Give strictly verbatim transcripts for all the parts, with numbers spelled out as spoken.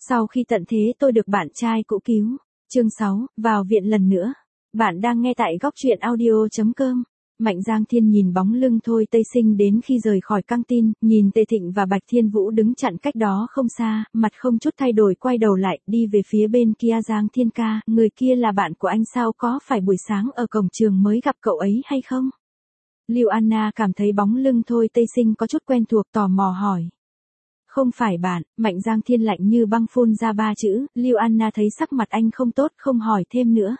Sau khi tận thế tôi được bạn trai cũ cứu. Chương sáu, vào viện lần nữa. Bạn đang nghe tại góc truyện audio chấm com. Mạnh Giang Thiên nhìn bóng lưng Thôi Tây Sinh đến khi rời khỏi căng tin, nhìn Tề Thịnh và Bạch Thiên Vũ đứng chặn cách đó không xa, mặt không chút thay đổi quay đầu lại, đi về phía bên kia. Giang Thiên ca, người kia là bạn của anh sao, có phải buổi sáng ở cổng trường mới gặp cậu ấy hay không? Lưu Anna cảm thấy bóng lưng Thôi Tây Sinh có chút quen thuộc, tò mò hỏi. Không phải bạn. Mạnh Giang Thiên lạnh như băng phun ra ba chữ. Lưu Anna thấy sắc mặt anh không tốt, không hỏi thêm nữa.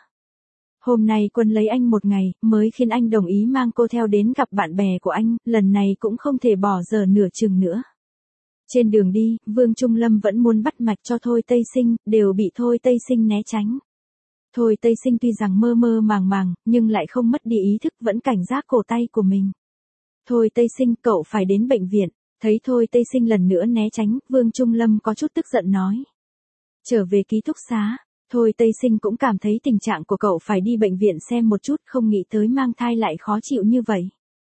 Hôm nay Quân lấy anh một ngày, mới khiến anh đồng ý mang cô theo đến gặp bạn bè của anh, lần này cũng không thể bỏ dở nửa chừng nữa. Trên đường đi, Vương Trung Lâm vẫn muốn bắt mạch cho Thôi Tây Sinh, đều bị Thôi Tây Sinh né tránh. Thôi Tây Sinh tuy rằng mơ mơ màng màng, nhưng lại không mất đi ý thức, vẫn cảnh giác cổ tay của mình. Thôi Tây Sinh, cậu phải đến bệnh viện. Thấy Thôi Tây Sinh lần nữa né tránh, Vương Trung Lâm có chút tức giận nói. Trở về ký túc xá. Thôi Tây Sinh cũng cảm thấy tình trạng của cậu phải đi bệnh viện xem một chút, không nghĩ tới mang thai lại khó chịu như vậy.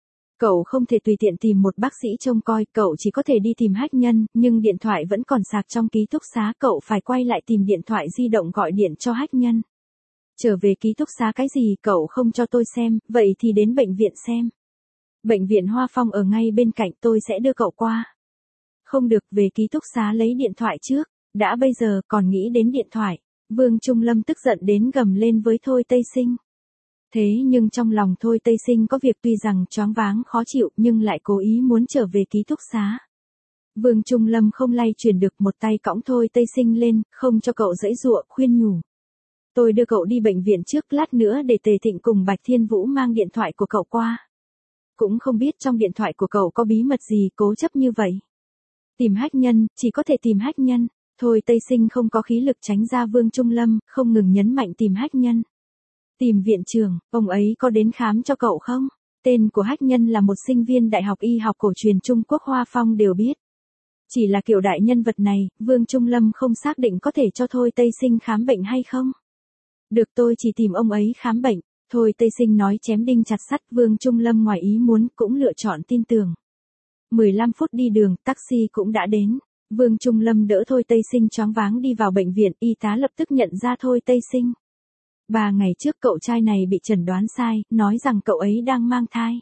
Cậu không thể tùy tiện tìm một bác sĩ trông coi, cậu chỉ có thể đi tìm Hách Nhân, nhưng điện thoại vẫn còn sạc trong ký túc xá, cậu phải quay lại tìm điện thoại di động gọi điện cho Hách Nhân. Trở về ký túc xá cái gì, cậu không cho tôi xem, vậy thì đến bệnh viện xem. Bệnh viện Hoa Phong ở ngay bên cạnh, tôi sẽ đưa cậu qua. Không được, về ký túc xá lấy điện thoại trước, đã bây giờ còn nghĩ đến điện thoại. Vương Trung Lâm tức giận đến gầm lên với Thôi Tây Sinh. Thế nhưng trong lòng Thôi Tây Sinh có việc, tuy rằng choáng váng khó chịu nhưng lại cố ý muốn trở về ký túc xá. Vương Trung Lâm không lay chuyển được, một tay cõng Thôi Tây Sinh lên, không cho cậu giãy giụa, khuyên nhủ. Tôi đưa cậu đi bệnh viện trước, lát nữa để Tề Thịnh cùng Bạch Thiên Vũ mang điện thoại của cậu qua. Cũng không biết trong điện thoại của cậu có bí mật gì, cố chấp như vậy. Tìm Hách Nhân, chỉ có thể tìm Hách Nhân. Thôi Tây Sinh không có khí lực tránh ra Vương Trung Lâm, không ngừng nhấn mạnh tìm Hách Nhân. Tìm viện trưởng, ông ấy có đến khám cho cậu không? Tên của Hách Nhân là một sinh viên Đại học Y học cổ truyền Trung Quốc, Hoa Phong đều biết. Chỉ là kiểu đại nhân vật này, Vương Trung Lâm không xác định có thể cho Thôi Tây Sinh khám bệnh hay không. Được, tôi chỉ tìm ông ấy khám bệnh. Thôi Tây Sinh nói chém đinh chặt sắt, Vương Trung Lâm ngoài ý muốn cũng lựa chọn tin tưởng. mười lăm phút đi đường, taxi cũng đã đến. Vương Trung Lâm đỡ Thôi Tây Sinh choáng váng đi vào bệnh viện, y tá lập tức nhận ra Thôi Tây Sinh. Ba ngày trước cậu trai này bị chẩn đoán sai, nói rằng cậu ấy đang mang thai.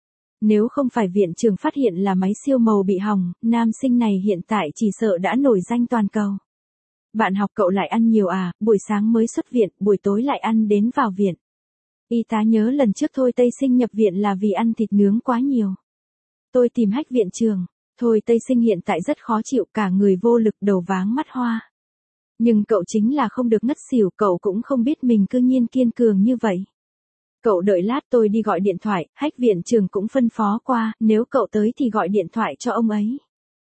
Nếu không phải viện trưởng phát hiện là máy siêu màu bị hỏng, nam sinh này hiện tại chỉ sợ đã nổi danh toàn cầu. Bạn học cậu lại ăn nhiều à, buổi sáng mới xuất viện, buổi tối lại ăn đến vào viện. Y tá nhớ lần trước Thôi Tây Sinh nhập viện là vì ăn thịt nướng quá nhiều. Tôi tìm Hách viện trưởng. Thôi Tây Sinh hiện tại rất khó chịu, cả người vô lực, đầu váng mắt hoa. Nhưng cậu chính là không được ngất xỉu, cậu cũng không biết mình cư nhiên kiên cường như vậy. Cậu đợi lát tôi đi gọi điện thoại, Hách viện trưởng cũng phân phó qua, nếu cậu tới thì gọi điện thoại cho ông ấy.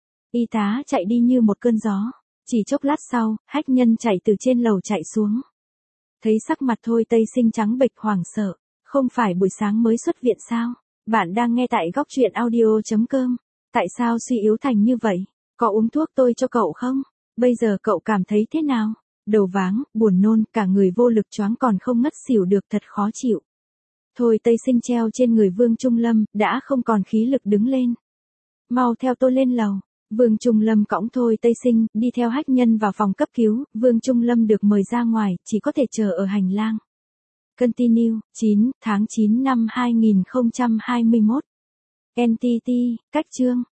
Y tá chạy đi như một cơn gió. Chỉ chốc lát sau, Hách Nhân chạy từ trên lầu chạy xuống. Thấy sắc mặt Thôi Tây Sinh trắng bệch, hoảng sợ. Không phải buổi sáng mới xuất viện sao? Bạn đang nghe tại góc truyện audio chấm com. Tại sao suy yếu thành như vậy? Có uống thuốc tôi cho cậu không? Bây giờ cậu cảm thấy thế nào? Đầu váng, buồn nôn, cả người vô lực, choáng còn không ngất xỉu được, thật khó chịu. Thôi Tây Sinh treo trên người Vương Trung Lâm, đã không còn khí lực đứng lên. Mau theo tôi lên lầu. Vương Trung Lâm cõng Thôi Tây Sinh, đi theo Hách Nhân vào phòng cấp cứu, Vương Trung Lâm được mời ra ngoài, chỉ có thể chờ ở hành lang. Continue, chín tháng chín năm hai nghìn không trăm hai mươi mốt. en tê tê, cách chương.